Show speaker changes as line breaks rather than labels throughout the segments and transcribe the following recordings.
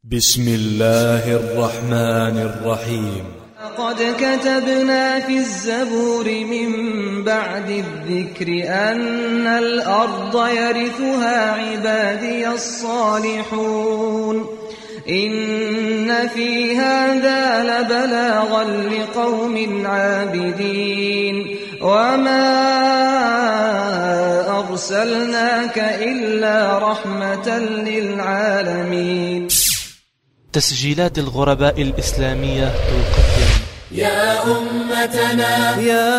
بسم الله الرحمن الرحيم.
قد كتبنا في الزبور من بعد الذكر أن الأرض يرثها عبادي الصالحون إن في هذا لبلاغا لقوم عابدين وما أرسلناك إلا رحمة للعالمين.
تسجيلات الغرباء الإسلامية تقدم
يا أمتنا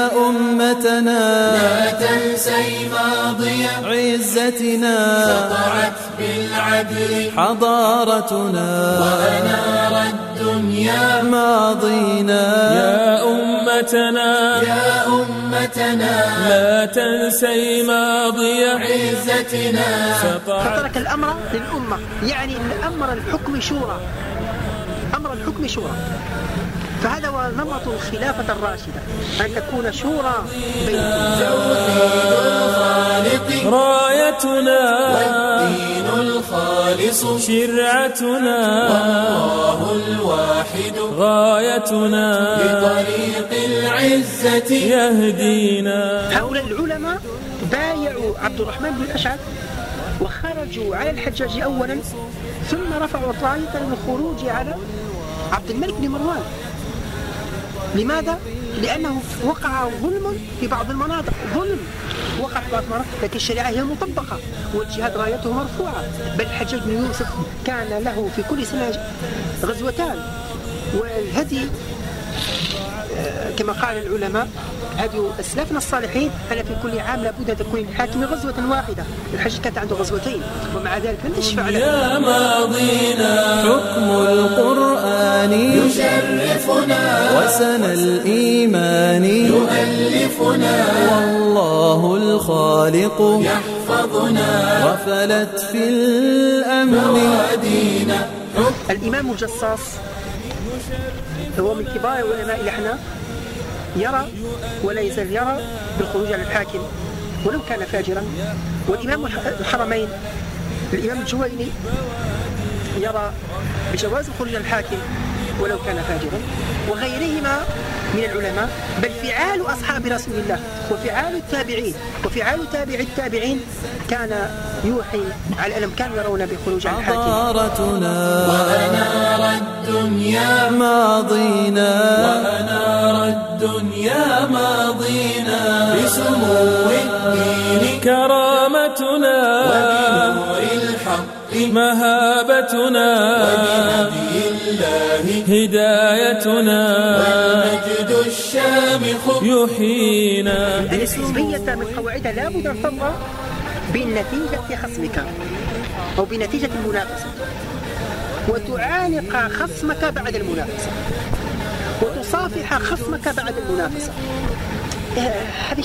لا تنسي ماضي
عزتنا
سطعت بالعدل
حضارتنا
وأنار الدنيا
ماضينا.
يا أمتنا
لا
تنسي ماضي
عزتنا
فترك الأمر للأمة، يعني أن أمر الحكم شورى، أمر الحكم شورى. فهذا هو نمط الخلافة الراشدة، أن تكون شورى بين
توحيد الخالق
رايتنا
والدين الخالص
شرعتنا
والله الواحد
غايتنا
بطريق العزة
يهدينا.
هؤلاء العلماء بايعوا عبد الرحمن بن الأشعث وخرجوا على الحجاج أولا، ثم رفعوا راية للخروج على عبد الملك بن مروان. لماذا؟ لأنه وقع ظلم في بعض المناطق، ظلم وقع في بعض المناطق، لكن الشريعة هي مطبقة والجهاد رايته مرفوعة. بل الحجاج بن يوسف كان له في كل سنة غزوتان، والهدي كما قال العلماء هدي أسلافنا الصالحين أن في كل عام لابد أن تكون الحاكم غزوة واحدة. الحج كانت عنده غزوتين ومع ذلك لم تشفع له.
يا ماضينا
حكم القرآن
يشرفنا
وسنى الإيمان
يؤلفنا
والله الخالق
يحفظنا
غفلت في الأمن
موادينا.
الإمام الجصاص هو من كبار علماء الأحناف، يرى ولا يزال يرى بالخروج على الحاكم ولو كان فاجرا. والإمام الحرمين الإمام الجويني يرى بجواز الخروج على الحاكم ولو كان فاجرا، وغيرهما من العلماء. بل فعال أصحاب رسول الله وفعال التابعين وفعال تابع التابعين كان يوحي على أنهم كانوا يرون بالخروج على الحاكم.
حضارتنا
وأنار الدنيا ماضينا بسمو الدين
كرامتنا
وبنور الحق
مهابتنا
وبهدي الله
هدايتنا
والمجد الشامخ
يحيينا.
الحزبية من قواعدها لا بد أن تنظر بنتيجة خصمك أو بنتيجة المنافسة، وتعانق خصمك بعد المنافسة، وتصافح خصمك بعد المنافسة. هذه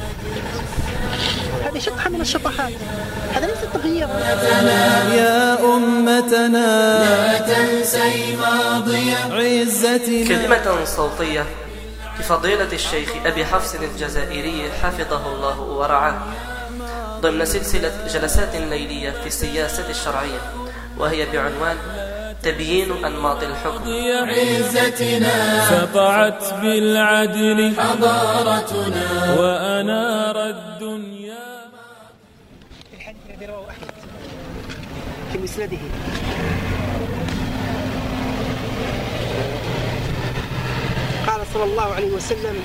شطحة من الشطحات، هذا ليس تغيير.
يا أمتنا
لا تنسي ماضي
عزتنا.
كلمة صوتية لفضيلة الشيخ أبي حفص الجزائري حفظه الله ورعاه ضمن سلسلة جلسات ليلية في السياسة الشرعية، وهي بعنوان تبيين أنماط الحكم.
عزتنا
سطعت بالعدل
حضارتنا
وأنار الدنيا.
الحديث الذي رواه أحمد في مسنده قال صلى الله عليه وسلم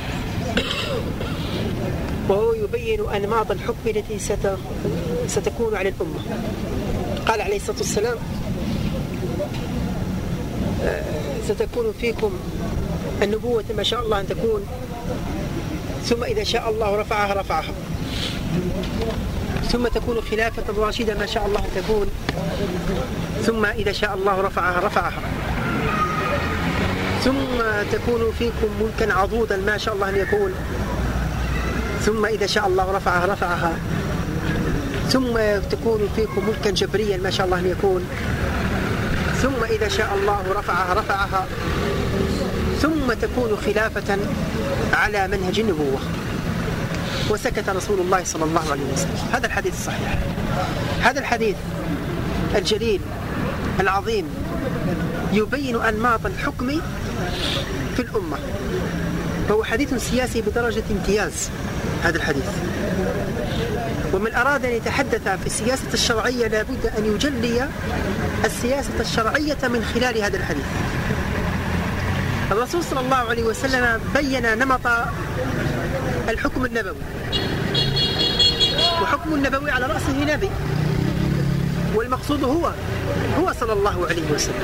وهو يبين أنماط الحكم التي ستكون على الأمة، قال عليه الصلاة والسلام ستكون فيكم النبوة ما شاء الله أن تكون، ثم إذا شاء الله رفعها، ثم تكون خلافة راشدة ما شاء الله أن تكون، ثم إذا شاء الله رفعها، ثم تكون فيكم ملكا عضودا ما شاء الله أن يكون، ثم إذا شاء الله رفعها، ثم تكون فيكم ملكا جبريا ما شاء الله أن يكون، ثم إذا شاء الله رفعها، ثم تكون خلافة على منهج النبوة. وسكت رسول الله صلى الله عليه وسلم. هذا الحديث الصحيح، هذا الحديث الجليل العظيم يبين أنماط الحكم في الأمة، فهو حديث سياسي بدرجة امتياز هذا الحديث. ومن أراد أن يتحدث في السياسة الشرعية لابد أن يجلي السياسة الشرعية من خلال هذا الحديث. الرسول صلى الله عليه وسلم بين نمط الحكم النبوي، وحكم النبوي على رأسه نبي، والمقصود هو صلى الله عليه وسلم.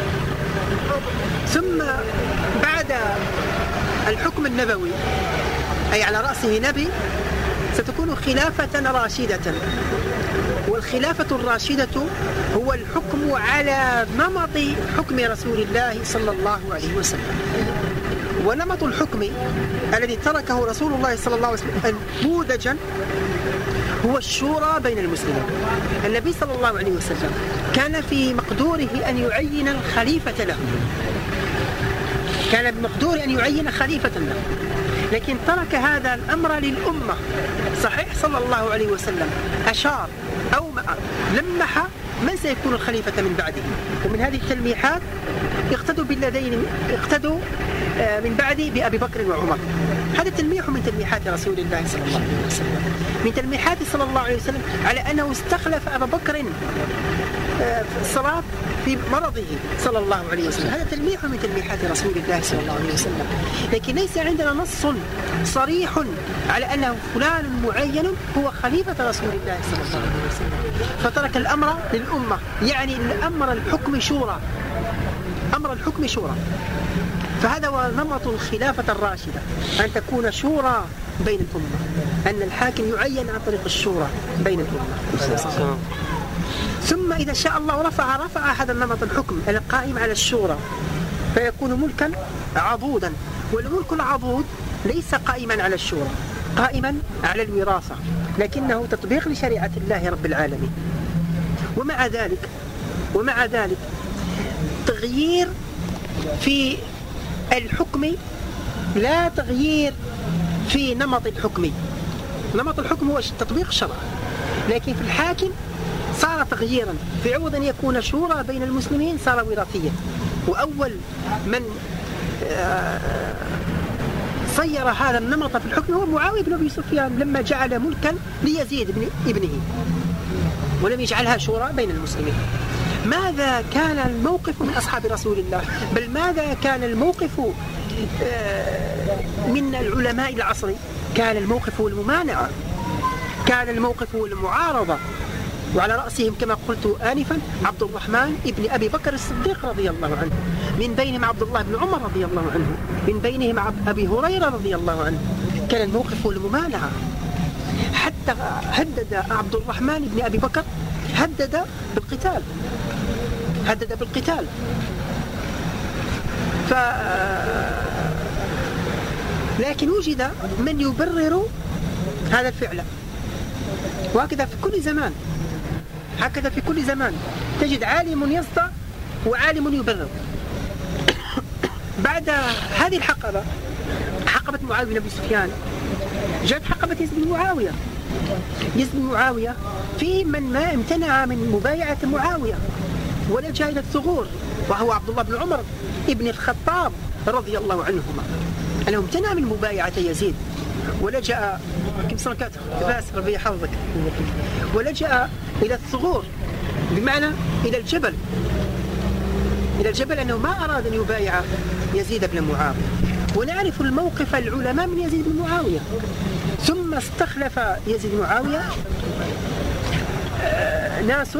ثم بعد الحكم النبوي أي على رأسه نبي ستكون خلافة راشدة، والخلافة الراشدة هو الحكم على نمط حكم رسول الله صلى الله عليه وسلم. ونمط الحكم الذي تركه رسول الله صلى الله عليه وسلم نموذجا هو الشورى بين المسلمين. النبي صلى الله عليه وسلم كان في مقدوره أن يعين الخليفة له، كان بمقدوره أن يعين خليفة له، لكن ترك هذا الأمر للأمة. صحيح صلى الله عليه وسلم أشار أو لمح من سيكون الخليفة من بعده، ومن هذه التلميحات اقتدوا بالذين اقتدوا من بعده بأبي بكر وعمر. هذا تلميح من تلميحات رسول الله صلى الله عليه وسلم، من تلميحات صلى الله عليه وسلم على أنه استخلف أبا بكر في الصلاة في مرضه صلى الله عليه وسلم. هذا تلميح من تلميحات رسول الله صلى الله عليه وسلم، لكن ليس عندنا نص صريح على أنه فلان معين هو خليفة رسول الله صلى الله عليه وسلم، فترك الأمر للأمة. يعني أمر الحكم شورى، أمر الحكم شورى. فهذا هو نمط الخلافة الراشدة، أن تكون شورى بين الأمة، أن الحاكم يعين عن طريق الشورى بين الأمة. ثم إذا شاء الله رفع هذا النمط الحكم القائم على الشورى فيكون ملكا عضودا. والملك العضود ليس قائما على الشورى، قائما على الوراثة، لكنه تطبيق لشريعة الله رب العالمين. ومع ذلك تغيير في الحكم، لا تغيير في نمط الحكم. نمط الحكم هو تطبيق الشرع، لكن في الحاكم صار تغييرا، في عوض أن يكون شورى بين المسلمين صار وراثيا. وأول من صير هذا النمط في الحكم هو معاوية بن أبي سفيان، لما جعل ملكا ليزيد بن ابنه ولم يجعلها شورى بين المسلمين. ماذا كان الموقف من أصحاب رسول الله؟ بل ماذا كان الموقف من العلماء العصر؟ كان الموقف الممانعة، كان الموقف المعارضة، وعلى رأسهم كما قلت آنفا عبد الرحمن ابن أبي بكر الصديق رضي الله عنه، من بينهم عبد الله بن عمر رضي الله عنه، من بينهم أبي هريرة رضي الله عنه. كان الموقف الممانعة، حتى هدد عبد الرحمن بن أبي بكر، هدد بالقتال. لكن وجد من يبرر هذا الفعل، وهكذا في كل زمان تجد عالم يصدع وعالم يبرر. بعد هذه الحقبة، حقبة معاوية بن أبي سفيان، جاءت حقبة يزيد بن معاوية في من ما امتنع من مبايعة معاوية ولجأ إلى الثغور، وهو عبد الله بن عمر ابن الخطاب رضي الله عنهما، أنه امتنع من مبايعة يزيد ولجأ ربي يحفظك، ولجأ إلى الثغور، بمعنى إلى الجبل، أنه ما أراد أن يبايع يزيد بن معاوية. ونعرف الموقف العلماء من يزيد بن معاوية. ثم استخلف يزيد بن معاوية ناس،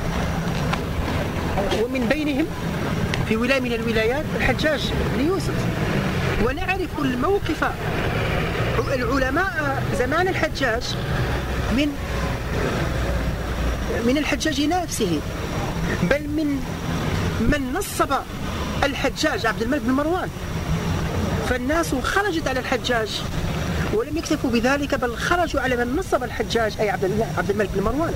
ومن بينهم في ولاية من الولايات الحجاج بن يوسف. ونعرف الموقف العلماء زمان الحجاج من الحجاج نفسه، بل من نصب الحجاج عبد الملك بن مروان. فالناس خرجت على الحجاج ولم يكتفوا بذلك، بل خرجوا على من نصب الحجاج أي عبد الملك بن مروان.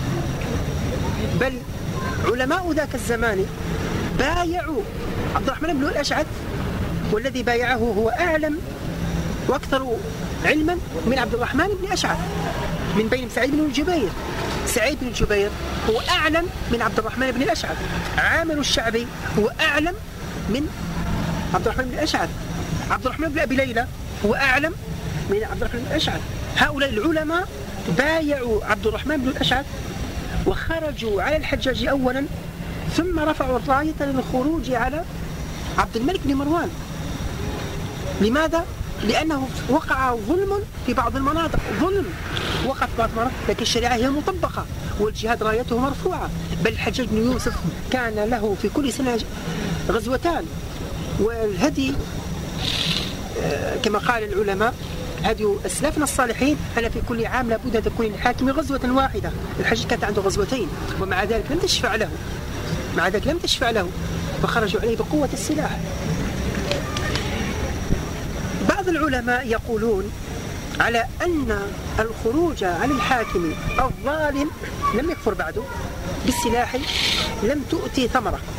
بل علماء ذاك الزمان بايعوا عبد الرحمن بن الأشعث، والذي بايعه هو أعلم وأكثر علما من عبد الرحمن بن أشعث، من بين سعيد بن الجبير. سعيد بن جبير هو أعلم من عبد الرحمن بن الأشعث، عامر الشعبي هو أعلم من عبد الرحمن بن الأشعث، عبد الرحمن بن أبي ليلى هو أعلم من عبد الرحمن بن الأشعث. هؤلاء العلماء بايعوا عبد الرحمن بن الأشعث وخرجوا على الحجاج أولا، ثم رفعوا الراية للخروج على عبد الملك بن مروان. لماذا؟ لأنه وقع ظلم في بعض المناطق، ظلم وقع في بعض المناطق، لكن الشريعة هي مطبقة والجهاد رايته مرفوعة. بل الحجاج بن يوسف كان له في كل سنة غزوتان، والهدي كما قال العلماء هدي أسلافنا الصالحين أن في كل عام لابد أن تكون الحاكم غزوة واحدة. الحجاج كانت عنده غزوتين، ومع ذلك لم تشفع له، فخرجوا عليه بقوة السلاح. بعض العلماء يقولون على أن الخروج على الحاكم الظالم لم يكفر بعده بالسلاح، لم تؤتي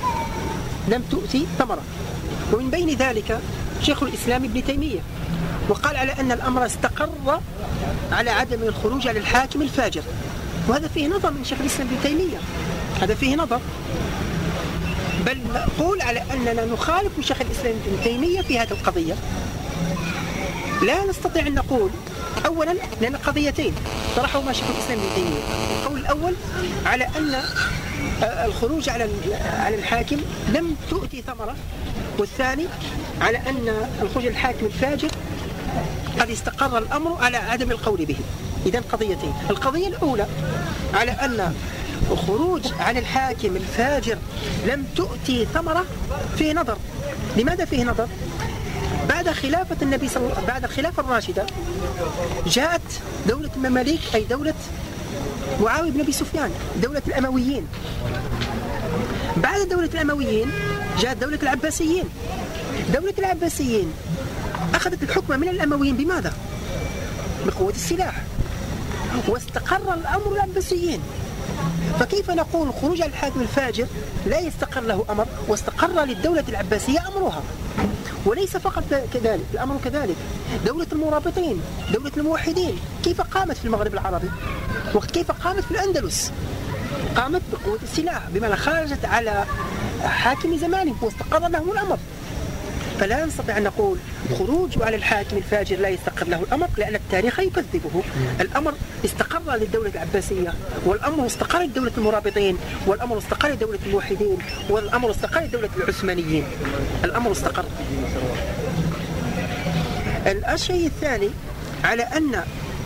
ثمرة. ومن بين ذلك شيخ الإسلام ابن تيمية، وقال على أن الأمر استقر على عدم الخروج على الحاكم الفاجر، وهذا فيه نظر من شيخ الإسلام ابن تيمية، هذا فيه نظر. بل نقول على أننا نخالف شيخ الإسلام ابن تيمية في هذه القضية. لا نستطيع أن نقول أولا، لأن قضيتين طرحهما شيخ الإسلام ابن تيمية. القول الأول على أن الخروج على الحاكم لم تؤتي ثمرة، والثاني على أن الخروج على الحاكم الفاجر قد استقر الأمر على عدم القول به. إذن قضيتين. القضية الأولى على أن الخروج على الحاكم الفاجر لم تؤتي ثمرة فيه نظر. لماذا فيه نظر؟ بعد خلافة النبي بعد الخلافة الراشدة جاءت دولة المماليك، أي دولة معاوية بن أبي سفيان، دولة الأمويين. بعد دولة الأمويين جاءت دولة العباسيين. دولة العباسيين أخذت الحكم من الأمويين بماذا؟ بقوة السلاح، واستقر الأمر العباسيين. فكيف نقول الخروج على الحاكم الفاجر لا يستقر له أمر، واستقر للدولة العباسية أمرها؟ وليس فقط كذلك، الأمر كذلك دولة المرابطين، دولة الموحدين كيف قامت في المغرب العربي، وكيف قامت في الأندلس؟ قامت بقوة السلاح، بمعنى خرجت على حاكم زمانه واستقر له الأمر. فلا نستطيع أن نقول خروج على الحاكم الفاجر لا يستقر له الأمر، لأن التاريخ يكذبه. الأمر استقر للدولة العباسية، والأمر استقر لدولة المرابطين، والأمر استقر لدولة الموحدين، والأمر استقر لدولة العثمانيين. الأمر استقر. الشيء الثاني على أن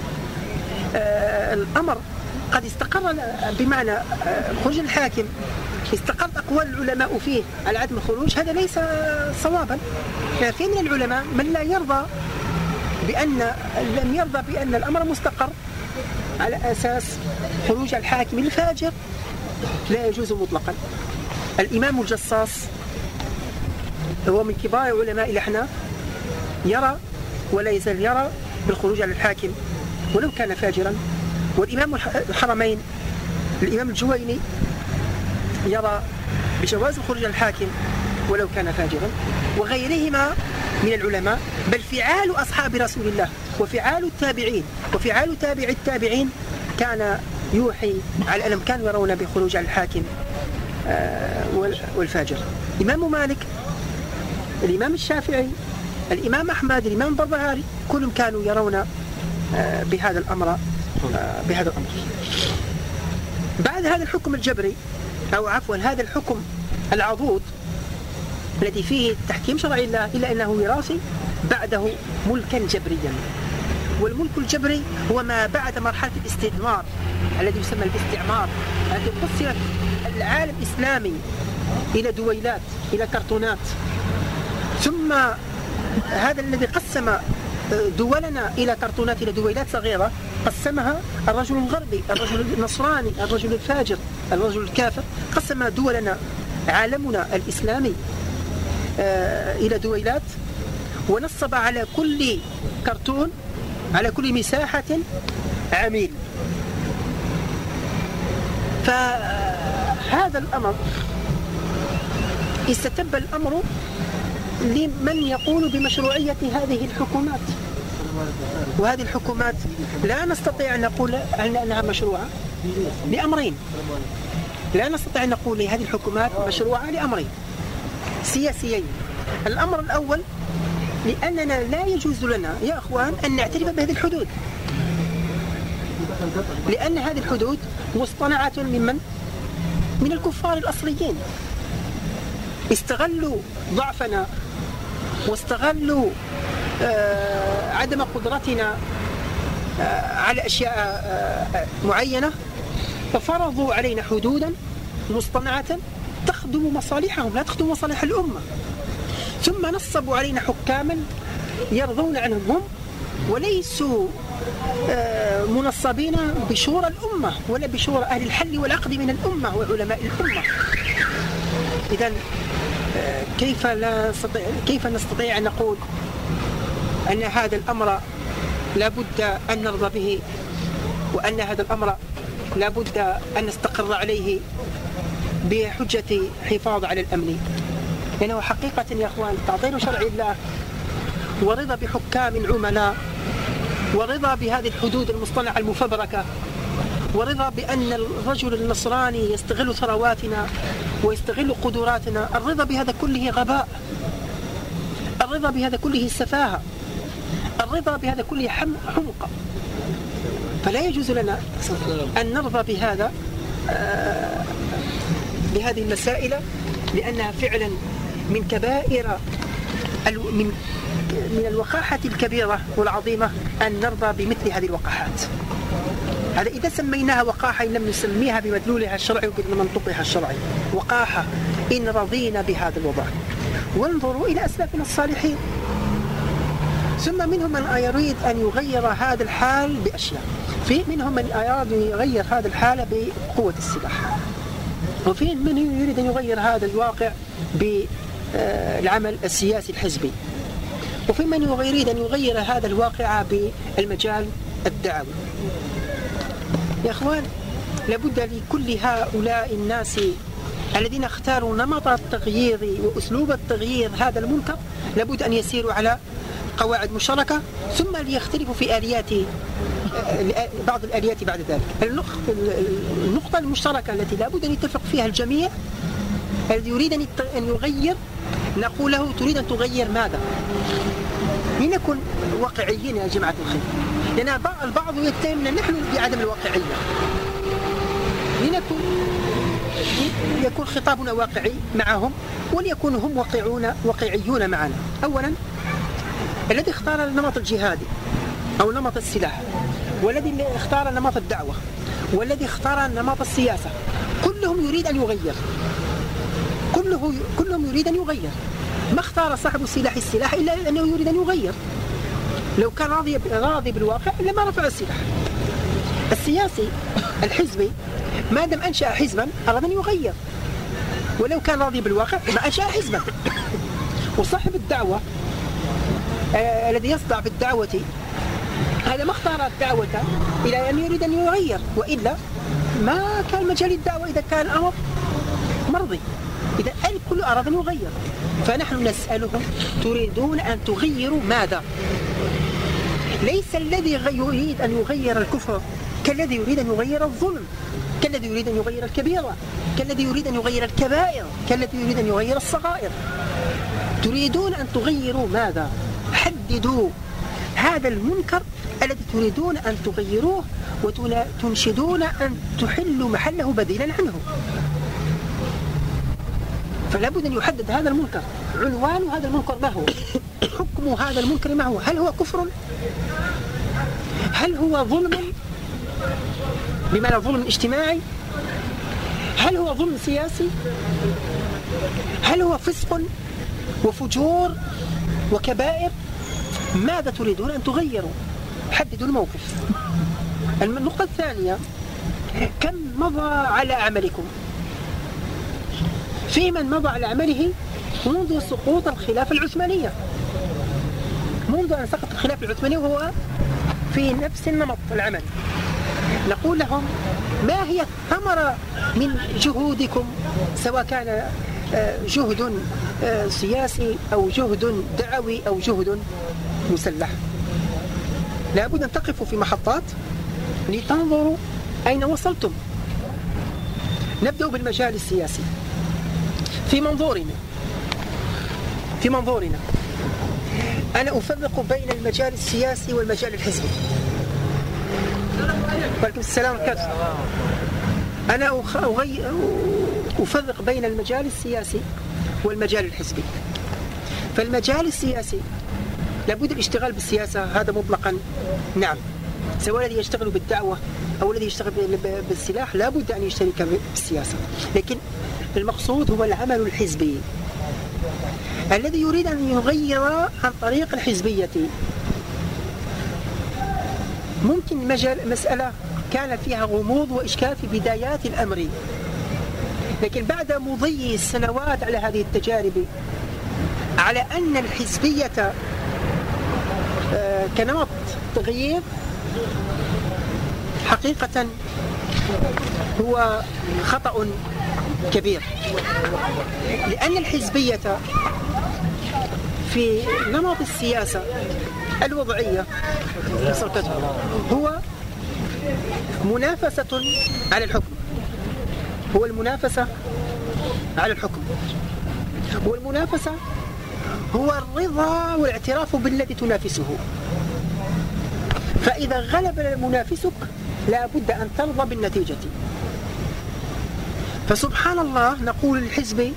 الأمر قد استقر، بمعنى خروج الحاكم استقرت أقوال العلماء فيه على عدم الخروج، هذا ليس صوابا. في من العلماء من لا يرضى لم يرضى بأن الأمر مستقر على أساس خروج الحاكم الفاجر لا يجوز مطلقا. الإمام الجصاص هو من كبار علماء الأحناف، يرى ولا يزال يرى بالخروج على الحاكم ولو كان فاجرا. والإمام الحرمين الإمام الجويني يرى بجواز الخروج على الحاكم ولو كان فاجرا، وغيرهما من العلماء. بل فعال أصحاب رسول الله وفعال التابعين وفعال تابع التابعين كان يوحي على أنهم كانوا يرون بخروج على الحاكم والفاجر. الإمام مالك، الإمام الشافعي، الإمام أحمد، الإمام البربهاري، كلهم كانوا يرون بهذا الأمر. بعد هذا الحكم الجبري، أو عفوا هذا الحكم العضوض الذي فيه تحكيم شرع الله، إلا أنه يراسي بعده ملكا جبريا. والملك الجبري هو ما بعد مرحلة الاستدمار الذي يسمى الاستعمار، الذي قسمت العالم الإسلامي إلى دويلات، إلى كرتونات. ثم هذا الذي قسم دولنا إلى كرتونات، إلى دويلات صغيرة، قسمها الرجل الغربي، الرجل النصراني، الرجل الفاجر، الرجل الكافر. قسم دولنا، عالمنا الإسلامي، إلى دويلات، ونصب على كل كرتون، على كل مساحة عميل. فهذا الأمر استتب الأمر لمن يقول بمشروعية هذه الحكومات، وهذه الحكومات لا نستطيع أن نقول أنها مشروعة لأمرين. لا نستطيع أن نقول هذه الحكومات مشروعة لأمرين سياسيين. الأمر الأول لأننا لا يجوز لنا يا أخوان أن نعترف بهذه الحدود، لأن هذه الحدود مصطنعة من الكفار الأصليين. استغلوا ضعفنا واستغلوا عدم قدرتنا على أشياء معينة، ففرضوا علينا حدودا مصطنعة تخدم مصالحهم لا تخدم مصالح الأمة، ثم نصبوا علينا حكاما يرضون عنهم هم وليسوا منصبين بشورى الأمة ولا بشورى أهل الحل والعقد من الأمة وعلماء الأمة. إذن كيف نستطيع أن نقول أن هذا الأمر لا بد أن نرضى به، وأن هذا الأمر لا بد أن نستقر عليه بحجة حفاظ على الأمن؟ لأنه حقيقة يا أخوان تعطيل شرع الله ورضا بحكام عملاء ورضا بهذه الحدود المصطنعة المفبركة ورضا بأن الرجل النصراني يستغل ثرواتنا ويستغل قدراتنا، الرضا بهذا كله غباء، الرضا بهذا كله سفاهة، الرضا بهذا كله حمق. فلا يجوز لنا أن نرضى بهذه المسائل، لأنها فعلا من كبائر من الوقاحة الكبيرة والعظيمة أن نرضى بمثل هذه الوقاحات. هذا إذا سميناها وقاحة إن لم نسميها بمدلولها الشرعي وبمنطقها الشرعي وقاحة إن رضينا بهذا الوضع. وانظروا إلى أسلافنا الصالحين، ثم منهم من يريد أن يغير هذا الحال بأشياء، في منهم من أراد أن يغير هذا الحال بقوة السلاح، وفي من يريد أن يغير هذا الواقع بالعمل السياسي الحزبي، وفي من يريد أن يغير هذا الواقع بالمجال الدعوي. يا أخوان لابد لكل هؤلاء الناس الذين اختاروا نمط التغيير وأسلوب التغيير هذا المنكر لابد أن يسيروا على قواعد مشتركة، ثم ليختلفوا في بعض الآليات بعد ذلك. النقطة المشتركة التي لابد أن يتفق فيها الجميع، الذي يريد أن يغير نقول له تريد أن تغير ماذا؟ لنكن واقعيين يا جماعة الخير، لأن البعض يتهمنا نحن بعدم الواقعية. يكون خطابنا واقعي معهم وليكون هم واقعيون معنا. أولا الذي اختار النمط الجهادي أو نمط السلاح، والذي اختار نمط الدعوة، والذي اختار نمط السياسة، كلهم يريد أن يغير، كلهم يريد أن يغير. ما اختار صاحب السلاح إلا أنه يريد أن يغير. لو كان راضي بالواقع لما رفع السلاح. السياسي الحزبي ما دام أنشأ حزبا أراد أن يغير، ولو كان راضي بالواقع ما أنشأ حزبا. وصاحب الدعوة الذي يصدع بالدعوة هذا ما اختار الدعوة إلى أن يريد أن يغير، وإلا ما كان مجال الدعوة إذا كان أمر مرضي. إذا الكل أراد أن يغير، فنحن نسألهم تريدون أن تغيروا ماذا؟ ليس الذي يريد أن يغير الكفر كالذي يريد أن يغير الظلم، كالذي يريد أن يغير الكبيرة، كالذي يريد أن يغير الكبائر، كالذي يريد أن يغير الصغائر. تريدون أن تغيروا ماذا؟ حددوا هذا المنكر الذي تريدون أن تغيروه وتنشدون أن تحلوا محله بديلا عنه. فلا بد أن يحدد هذا المنكر، عنوان هذا المنكر ما هو، حكم هذا المنكر ما هو، هل هو كفر؟ هل هو ظلم بمعنى ظلم اجتماعي؟ هل هو ظلم سياسي؟ هل هو فسق وفجور وكبائر؟ ماذا تريدون أن تغيروا؟ حددوا الموقف. النقطة الثانية، كم مضى على عملكم؟ في من مضى على عمله منذ سقوط الخلافة العثمانية، منذ أن سقط الخلافة العثمانية وهو في نفس النمط العمل. نقول لهم ما هي الثمرة من جهودكم، سواء كان جهد سياسي أو جهد دعوي أو جهد مسلح؟ لابد أن تقفوا في محطات لتنظروا أين وصلتم. نبدأ بالمجال السياسي. في منظورنا أنا أفرق بين المجال السياسي والمجال الحزبي. وعليكم السلام عليكم. أنا أفرق بين المجال السياسي والمجال الحزبي. فالمجال السياسي لابد الاشتغال بالسياسة، هذا مطلقا نعم، سواء الذي يشتغل بالدعوة أو الذي يشتغل بالسلاح لابد أن يشترك بالسياسة. لكن المقصود هو العمل الحزبي الذي يريد أن يغير عن طريق الحزبية. ممكن مسألة كان فيها غموض وإشكال في بدايات الأمر، لكن بعد مضي السنوات على هذه التجارب على أن الحزبية كنمط تغيير حقيقة هو خطأ كبير، لأن الحزبية في نمط السياسة الوضعية هو منافسة على الحكم، هو المنافسة على الحكم، والمنافسة هو الرضا والاعتراف بالذي تنافسه. فإذا غلب منافسك لا بد أن ترضى بالنتيجة. فسبحان الله نقول للحزب: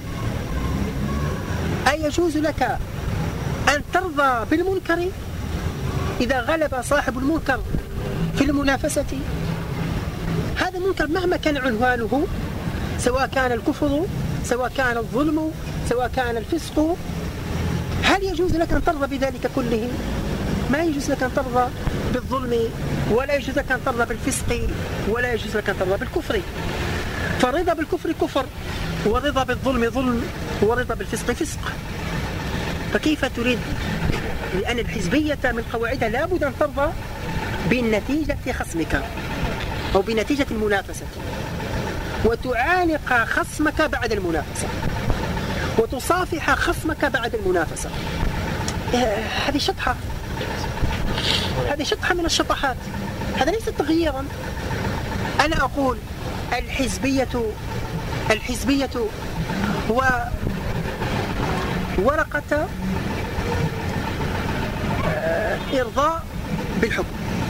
أيجوز لك أن ترضى بالمنكر إذا غلب صاحب المنكر في المنافسة؟ هذا المنكر مهما كان عنوانه، سواء كان الكفر، سواء كان الظلم، سواء كان الفسق، هل يجوز لك أن ترضى بذلك كله؟ ما يجوز لك أن ترضى بالظلم، ولا يجوز لك أن ترضى بالفسق، ولا يجوز لك أن ترضى بالكفر. فالرضا بالكفر كفر، والرضا بالظلم ظلم، والرضا بالفسق فسق. فكيف تريد؟ لأن الحزبية من قواعدها لابد أن ترضى بالنتيجة خصمك أو بنتيجة المنافسة، وتعانق خصمك بعد المنافسة، وتصافح خصمك بعد المنافسة. هذه شطحة، هذه شطحة من الشطحات، هذا ليس تغييرا. أنا أقول الحزبية هو ورقة إرضاء بالحكم.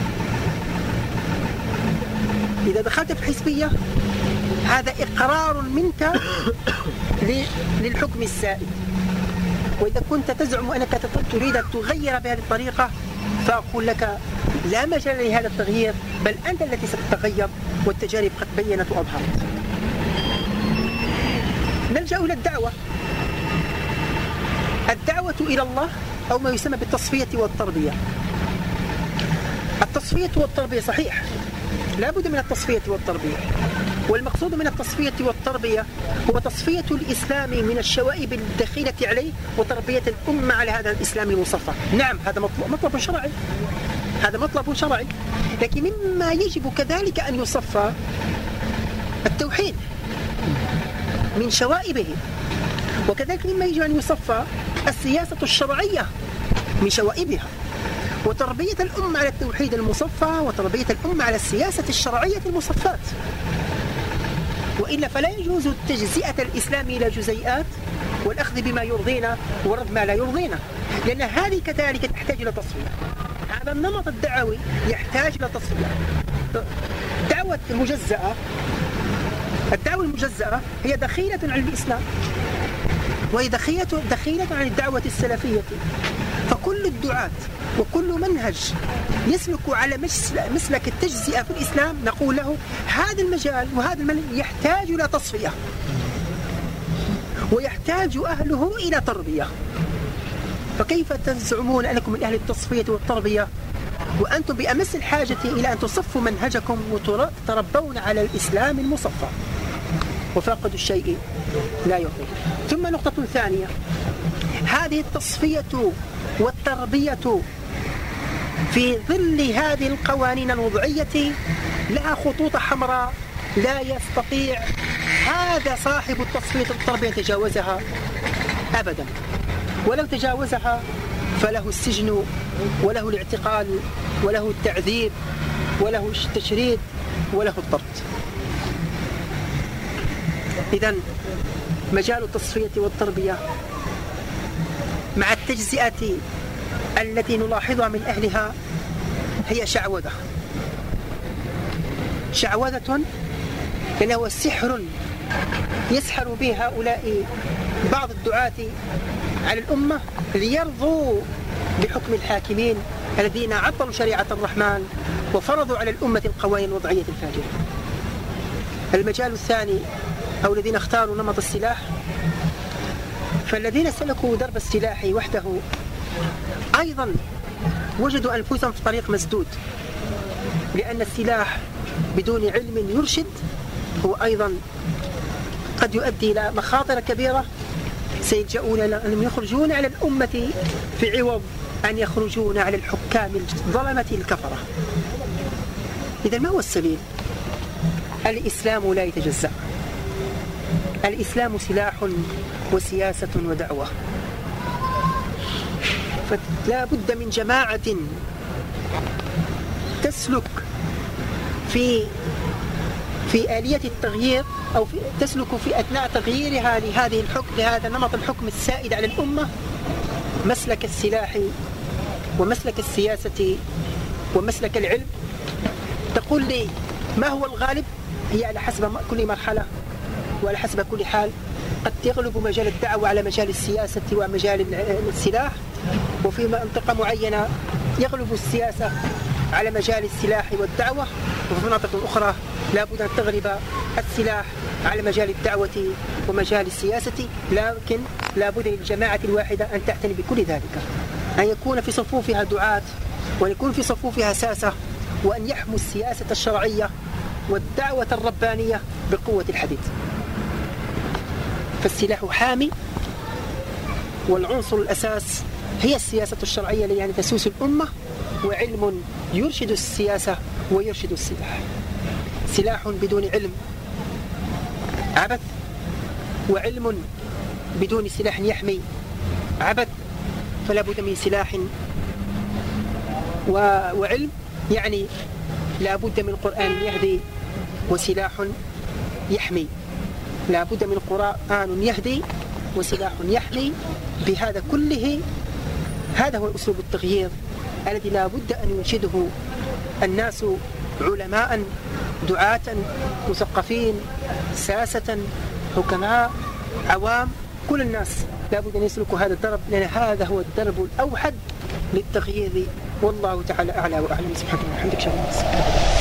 إذا دخلت في الحزبية هذا إقرار منك للحكم السائد، وإذا كنت تزعم أنك تريد أن تغير بهذه الطريقة فأقول لك لا مجال لهذا التغيير، بل أنت التي ستتغير، والتجارب قد بينت وأظهرت. نلجأ إلى الدعوة إلى الله، أو ما يسمى بالتصفية والتربية. التصفية والتربية صحيح، لا بد من التصفية والتربية، والمقصود من التصفية والتربية هو تصفية الإسلام من الشوائب الدخيلة عليه، وتربية الأمة على هذا الإسلام المصفى. نعم، هذا مطلب شرعي، هذا مطلب شرعي، لكن مما يجب كذلك أن يصفى التوحيد من شوائبه، وكذلك مما يجب أن يصفى السياسة الشرعية من شوائبها، وتربية الأمة على التوحيد المصفى، وتربية الأمة على السياسة الشرعية المصفات. وإلا فلا يجوز تجزئة الإسلام إلى جزيئات، والأخذ بما يرضينا ورد ما لا يرضينا، لأن هذه كذلك تحتاج إلى تصفية. هذا النمط الدعوي يحتاج إلى تصفية. الدعوة المجزأة هي دخيلة عن الإسلام، وهي دخيلة عن الدعوة السلفية. فكل الدعاة وكل منهج يسلك على مسلك التجزئة في الإسلام نقول له هذا المجال وهذا المنهج يحتاج إلى تصفية، ويحتاج أهله إلى تربية. فكيف تزعمون أنكم من أهل التصفية والتربية وأنتم بأمس الحاجة إلى أن تصفوا منهجكم وتربون على الإسلام المصفى؟ وفاقد الشيء لا يعطيه. ثم نقطة ثانية، هذه التصفية والتربية في ظل هذه القوانين الوضعية لها خطوط حمراء لا يستطيع هذا صاحب التصفية والتربية يتجاوزها أبدا، ولو تجاوزها فله السجن وله الاعتقال وله التعذيب وله التشريد وله الطرد. إذن مجال التصفية والتربية مع التجزئة التي نلاحظها من أهلها هي شعوذة لأنه سحر يسحر به هؤلاء بعض الدعاة على الأمة ليرضوا بحكم الحاكمين الذين عطلوا شريعة الرحمن وفرضوا على الأمة القوانين الوضعية الفاجرة. المجال الثاني أو الذين اختاروا نمط السلاح، فالذين سلكوا درب السلاح وحده أيضا وجدوا أنفسهم في طريق مسدود، لأن السلاح بدون علم يرشد هو أيضا قد يؤدي إلى مخاطر كبيرة سيلجؤون إلى أن يخرجون على الأمة في عوض أن يخرجون على الحكام الظلمة الكفرة. إذن ما هو السبيل؟ الإسلام لا يتجزأ، الإسلام سلاح وسياسة ودعوة، فلا بد من جماعة تسلك في آلية التغيير أو تسلك في أثناء تغييرها لهذا نمط الحكم السائد على الأمة مسلك السلاح ومسلك السياسة ومسلك العلم. تقول لي ما هو الغالب؟ هي على حسب كل مرحلة وعلى حسب كل حال. قد يغلب مجال الدعوة على مجال السياسة ومجال السلاح، وفي منطقة معينة يغلب السياسة على مجال السلاح والدعوة، وفي مناطق أخرى لا بد أن تغلب السلاح على مجال الدعوة ومجال السياسة، لكن لا بد للجماعة الواحدة أن تعتني بكل ذلك، أن يكون في صفوفها دعاة وأن يكون في صفوفها ساسة، وأن يحموا السياسة الشرعية والدعوة الربانية بقوة الحديد. فالسلاح حامي، والعنصر الأساس هي السياسة الشرعية التي يعني تسوس الأمة، وعلم يرشد السياسة ويرشد السلاح. سلاح بدون علم عبث، وعلم بدون سلاح يحمي عبث، فلا بد من سلاح وعلم، يعني لا بد من قرآن يهدي وسلاح يحمي، لا بد من قرآن يهدي وسلاح يحمي. بهذا كله هذا هو أسلوب التغيير الذي لا بد أن ينشده الناس، علماء، دعاة، مثقفين، ساسة، حكماء، عوام، كل الناس لا بد أن يسلكوا هذا الدرب، لأن هذا هو الدرب الأوحد للتغيير. والله تعالى أعلى وأعلم. سبحانه وتعالى.